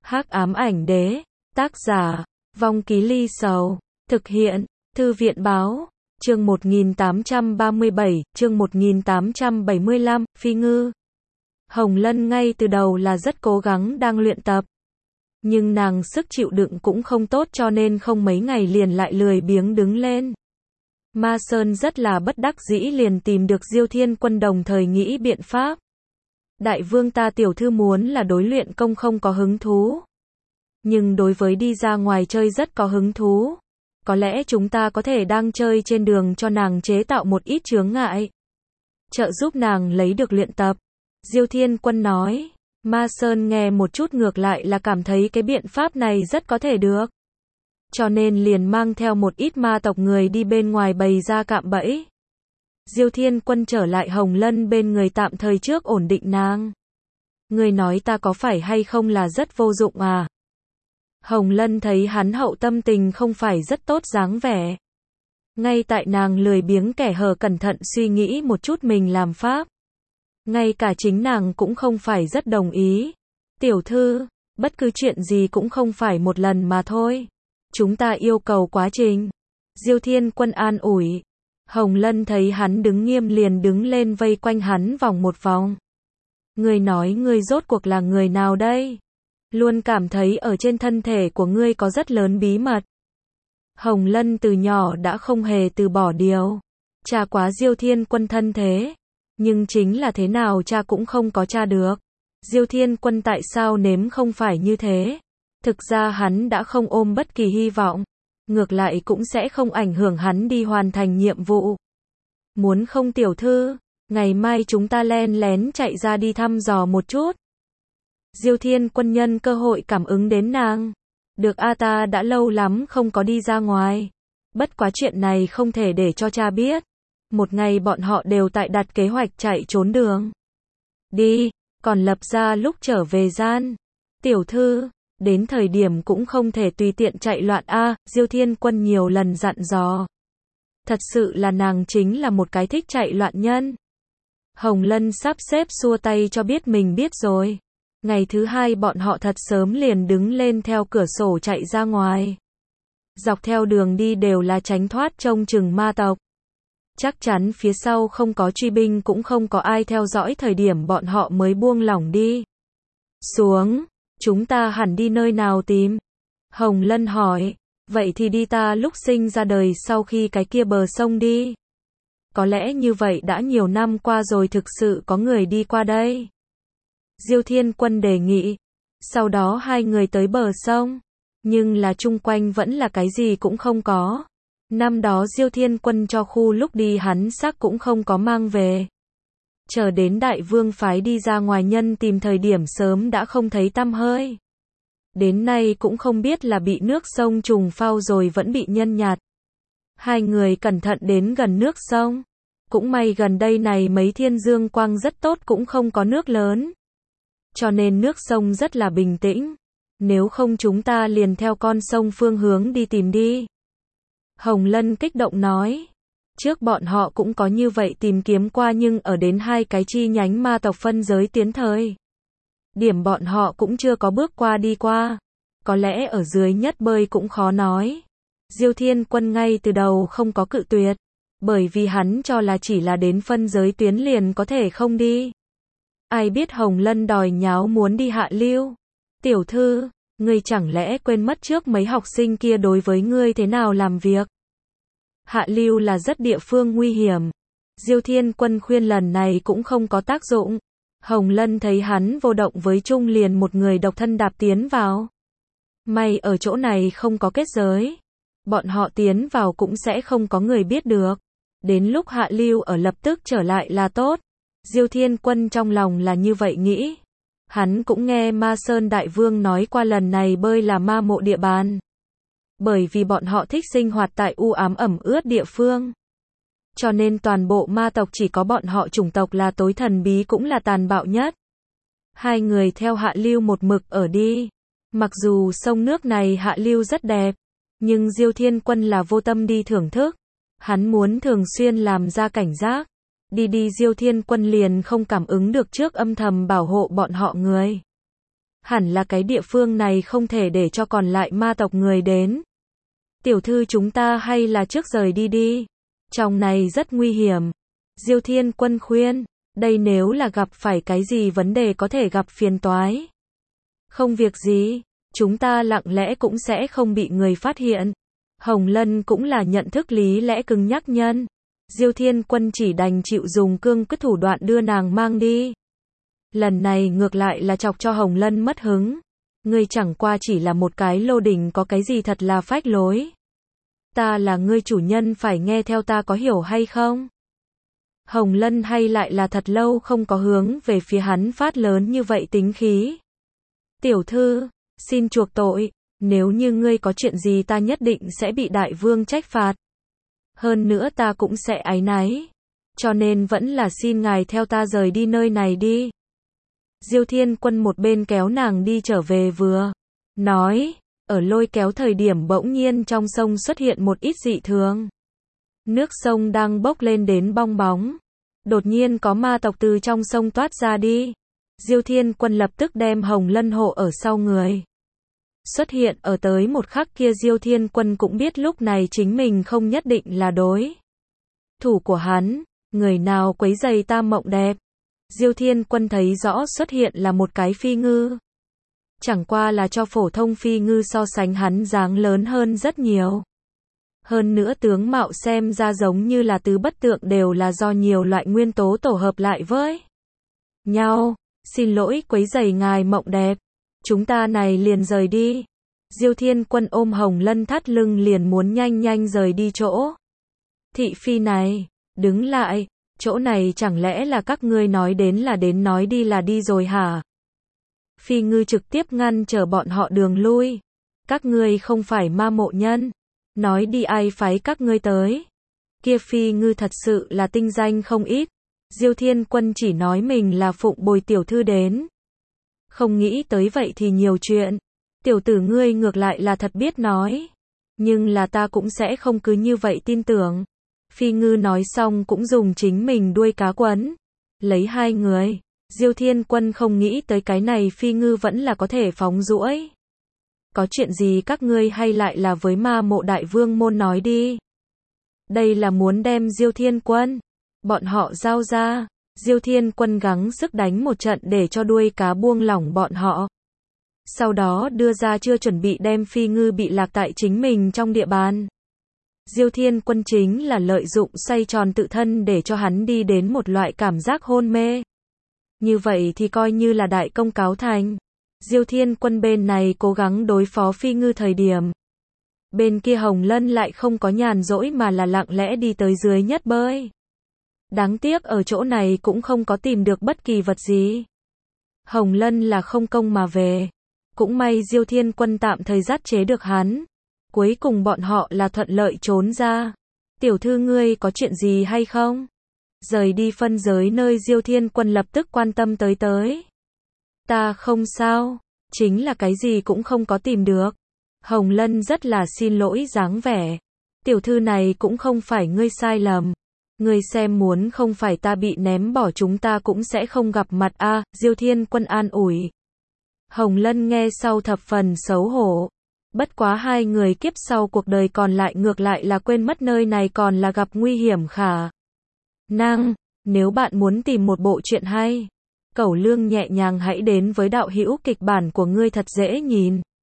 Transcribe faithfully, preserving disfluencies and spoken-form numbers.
Hắc ám ảnh đế, tác giả, Vong Ký Ly Sầu, thực hiện, Thư viện báo, chương một nghìn tám trăm ba mươi bảy, chương một nghìn tám trăm bảy mươi lăm, Phi Ngư. Hồng Lân ngay từ đầu là rất cố gắng đang luyện tập. Nhưng nàng sức chịu đựng cũng không tốt cho nên không mấy ngày liền lại lười biếng đứng lên. Ma Sơn rất là bất đắc dĩ liền tìm được Diêu Thiên Quân đồng thời nghĩ biện pháp. Đại vương ta tiểu thư muốn là đối luyện công không có hứng thú. Nhưng đối với đi ra ngoài chơi rất có hứng thú. Có lẽ chúng ta có thể đang chơi trên đường cho nàng chế tạo một ít chướng ngại. Trợ giúp nàng lấy được luyện tập. Diêu Thiên Quân nói. Ma Sơn nghe một chút ngược lại là cảm thấy cái biện pháp này rất có thể được. Cho nên liền mang theo một ít ma tộc người đi bên ngoài bày ra cạm bẫy. Diêu Thiên Quân trở lại Hồng Lân bên người tạm thời trước ổn định nàng. Người nói ta có phải hay không là rất vô dụng à? Hồng Lân thấy hắn hậu tâm tình không phải rất tốt dáng vẻ. Ngay tại nàng lười biếng kẻ hở cẩn thận suy nghĩ một chút mình làm pháp. Ngay cả chính nàng cũng không phải rất đồng ý. Tiểu thư, bất cứ chuyện gì cũng không phải một lần mà thôi. Chúng ta yêu cầu quá trình. Diêu Thiên Quân an ủi. Hồng Lân thấy hắn đứng nghiêm liền đứng lên vây quanh hắn vòng một vòng. Ngươi nói ngươi rốt cuộc là người nào đây? Luôn cảm thấy ở trên thân thể của ngươi có rất lớn bí mật. Hồng Lân từ nhỏ đã không hề từ bỏ điều. Tra quá Diêu Thiên Quân thân thế. Nhưng chính là thế nào cha cũng không có tra được. Diêu Thiên Quân tại sao nếm không phải như thế? Thực ra hắn đã không ôm bất kỳ hy vọng. Ngược lại cũng sẽ không ảnh hưởng hắn đi hoàn thành nhiệm vụ. Muốn không tiểu thư, ngày mai chúng ta len lén chạy ra đi thăm dò một chút. Diêu Thiên Quân nhân cơ hội cảm ứng đến nàng. Được a ta đã lâu lắm không có đi ra ngoài. Bất quá chuyện này không thể để cho cha biết. Một ngày bọn họ đều tại đặt kế hoạch chạy trốn đường. Đi, còn lập ra lúc trở về gian. Tiểu thư, đến thời điểm cũng không thể tùy tiện chạy loạn a, Diêu Thiên Quân nhiều lần dặn dò. Thật sự là nàng chính là một cái thích chạy loạn nhân. Hồng Lân sắp xếp xua tay cho biết mình biết rồi. Ngày thứ hai bọn họ thật sớm liền đứng lên theo cửa sổ chạy ra ngoài. Dọc theo đường đi đều là tránh thoát trông chừng ma tộc. Chắc chắn phía sau không có truy binh cũng không có ai theo dõi thời điểm bọn họ mới buông lỏng đi. Xuống, chúng ta hẳn đi nơi nào tìm? Hồng Lân hỏi, vậy thì đi ta lúc sinh ra đời sau khi cái kia bờ sông đi. Có lẽ như vậy đã nhiều năm qua rồi thực sự có người đi qua đây. Diêu Thiên Quân đề nghị. Sau đó hai người tới bờ sông. Nhưng là chung quanh vẫn là cái gì cũng không có. Năm đó Diêu Thiên Quân cho khu lúc đi hắn xác cũng không có mang về. Chờ đến đại vương phái đi ra ngoài nhân tìm thời điểm sớm đã không thấy tăm hơi. Đến nay cũng không biết là bị nước sông trùng phao rồi vẫn bị nhân nhạt. Hai người cẩn thận đến gần nước sông. Cũng may gần đây này mấy thiên dương quang rất tốt cũng không có nước lớn. Cho nên nước sông rất là bình tĩnh. Nếu không chúng ta liền theo con sông phương hướng đi tìm đi. Hồng Lân kích động nói. Trước bọn họ cũng có như vậy tìm kiếm qua nhưng ở đến hai cái chi nhánh ma tộc phân giới tiến thời. Điểm bọn họ cũng chưa có bước qua đi qua. Có lẽ ở dưới nhất bơi cũng khó nói. Diêu Thiên Quân ngay từ đầu không có cự tuyệt. Bởi vì hắn cho là chỉ là đến phân giới tuyến liền có thể không đi. Ai biết Hồng Lân đòi nháo muốn đi hạ lưu. Tiểu thư, ngươi chẳng lẽ quên mất trước mấy học sinh kia đối với ngươi thế nào làm việc? Hạ lưu là rất địa phương nguy hiểm. Diêu Thiên Quân khuyên lần này cũng không có tác dụng. Hồng Lân thấy hắn vô động với chung liền một người độc thân đạp tiến vào. May ở chỗ này không có kết giới. Bọn họ tiến vào cũng sẽ không có người biết được. Đến lúc hạ lưu ở lập tức trở lại là tốt. Diêu Thiên Quân trong lòng là như vậy nghĩ. Hắn cũng nghe Ma Sơn Đại Vương nói qua lần này bơi là ma mộ địa bàn. Bởi vì bọn họ thích sinh hoạt tại u ám ẩm ướt địa phương. Cho nên toàn bộ ma tộc chỉ có bọn họ chủng tộc là tối thần bí cũng là tàn bạo nhất. Hai người theo hạ lưu một mực ở đi. Mặc dù sông nước này hạ lưu rất đẹp. Nhưng Diêu Thiên Quân là vô tâm đi thưởng thức. Hắn muốn thường xuyên làm ra cảnh giác. Đi đi Diêu Thiên Quân liền không cảm ứng được trước âm thầm bảo hộ bọn họ người. Hẳn là cái địa phương này không thể để cho còn lại ma tộc người đến. Tiểu thư chúng ta hay là trước rời đi đi. Trong này rất nguy hiểm. Diêu Thiên Quân khuyên, đây nếu là gặp phải cái gì vấn đề có thể gặp phiền toái. Không việc gì, chúng ta lặng lẽ cũng sẽ không bị người phát hiện. Hồng Lân cũng là nhận thức lý lẽ cứng nhắc nhân. Diêu Thiên Quân chỉ đành chịu dùng cương quyết thủ đoạn đưa nàng mang đi. Lần này ngược lại là chọc cho Hồng Lân mất hứng. Ngươi chẳng qua chỉ là một cái lô đỉnh có cái gì thật là phách lối. Ta là ngươi chủ nhân phải nghe theo ta có hiểu hay không? Hồng Lân hay lại là thật lâu không có hướng về phía hắn phát lớn như vậy tính khí. Tiểu thư, xin chuộc tội, nếu như ngươi có chuyện gì ta nhất định sẽ bị đại vương trách phạt. Hơn nữa ta cũng sẽ áy náy. Cho nên vẫn là xin ngài theo ta rời đi nơi này đi. Diêu Thiên Quân một bên kéo nàng đi trở về vừa nói, ở lôi kéo thời điểm bỗng nhiên trong sông xuất hiện một ít dị thường. Nước sông đang bốc lên đến bong bóng. Đột nhiên có ma tộc từ trong sông toát ra đi. Diêu Thiên Quân lập tức đem Hồng Lân hộ ở sau người. Xuất hiện ở tới một khắc kia Diêu Thiên Quân cũng biết lúc này chính mình không nhất định là đối thủ của hắn. Người nào quấy rầy ta mộng đẹp. Diêu Thiên Quân thấy rõ xuất hiện là một cái phi ngư. Chẳng qua là cho phổ thông phi ngư so sánh hắn dáng lớn hơn rất nhiều. Hơn nữa tướng mạo xem ra giống như là tứ bất tượng đều là do nhiều loại nguyên tố tổ hợp lại với nhau. Xin lỗi quấy rầy ngài mộng đẹp. Chúng ta này liền rời đi. Diêu Thiên Quân ôm Hồng Lân thắt lưng liền muốn nhanh nhanh rời đi chỗ. Thị phi này, đứng lại, chỗ này chẳng lẽ là các ngươi nói đến là đến nói đi là đi rồi hả? Phi ngư trực tiếp ngăn trở bọn họ đường lui. Các ngươi không phải ma mộ nhân. Nói đi ai phái các ngươi tới. Kia phi ngư thật sự là tinh danh không ít. Diêu Thiên Quân chỉ nói mình là phụng bồi tiểu thư đến. Không nghĩ tới vậy thì nhiều chuyện. Tiểu tử ngươi ngược lại là thật biết nói. Nhưng là ta cũng sẽ không cứ như vậy tin tưởng. Phi ngư nói xong cũng dùng chính mình đuôi cá quấn. Lấy hai người. Diêu Thiên Quân không nghĩ tới cái này phi ngư vẫn là có thể phóng duỗi. Có chuyện gì các ngươi hay lại là với ma mộ đại vương môn nói đi. Đây là muốn đem Diêu Thiên Quân. Bọn họ giao ra. Diêu Thiên Quân gắng sức đánh một trận để cho đuôi cá buông lỏng bọn họ. Sau đó đưa ra chưa chuẩn bị đem phi ngư bị lạc tại chính mình trong địa bàn. Diêu Thiên Quân chính là lợi dụng xoay tròn tự thân để cho hắn đi đến một loại cảm giác hôn mê. Như vậy thì coi như là đại công cáo thành. Diêu Thiên Quân bên này cố gắng đối phó phi ngư thời điểm. Bên kia Hồng Lân lại không có nhàn rỗi mà là lặng lẽ đi tới dưới nhất bơi. Đáng tiếc ở chỗ này cũng không có tìm được bất kỳ vật gì. Hồng Lân là không công mà về. Cũng may Diêu Thiên Quân tạm thời dắt chế được hắn. Cuối cùng bọn họ là thuận lợi trốn ra. Tiểu thư ngươi có chuyện gì hay không? Rời đi phân giới nơi Diêu Thiên Quân lập tức quan tâm tới tới. Ta không sao. Chính là cái gì cũng không có tìm được. Hồng Lân rất là xin lỗi dáng vẻ. Tiểu thư này cũng không phải ngươi sai lầm. Ngươi xem muốn không phải ta bị ném bỏ chúng ta cũng sẽ không gặp mặt a. À, Diêu Thiên Quân an ủi. Hồng Lân nghe sau thập phần xấu hổ. Bất quá hai người kiếp sau cuộc đời còn lại ngược lại là quên mất nơi này còn là gặp nguy hiểm khả năng. Nếu bạn muốn tìm một bộ truyện hay, Cẩu Lương nhẹ nhàng hãy đến với đạo hữu kịch bản của ngươi thật dễ nhìn.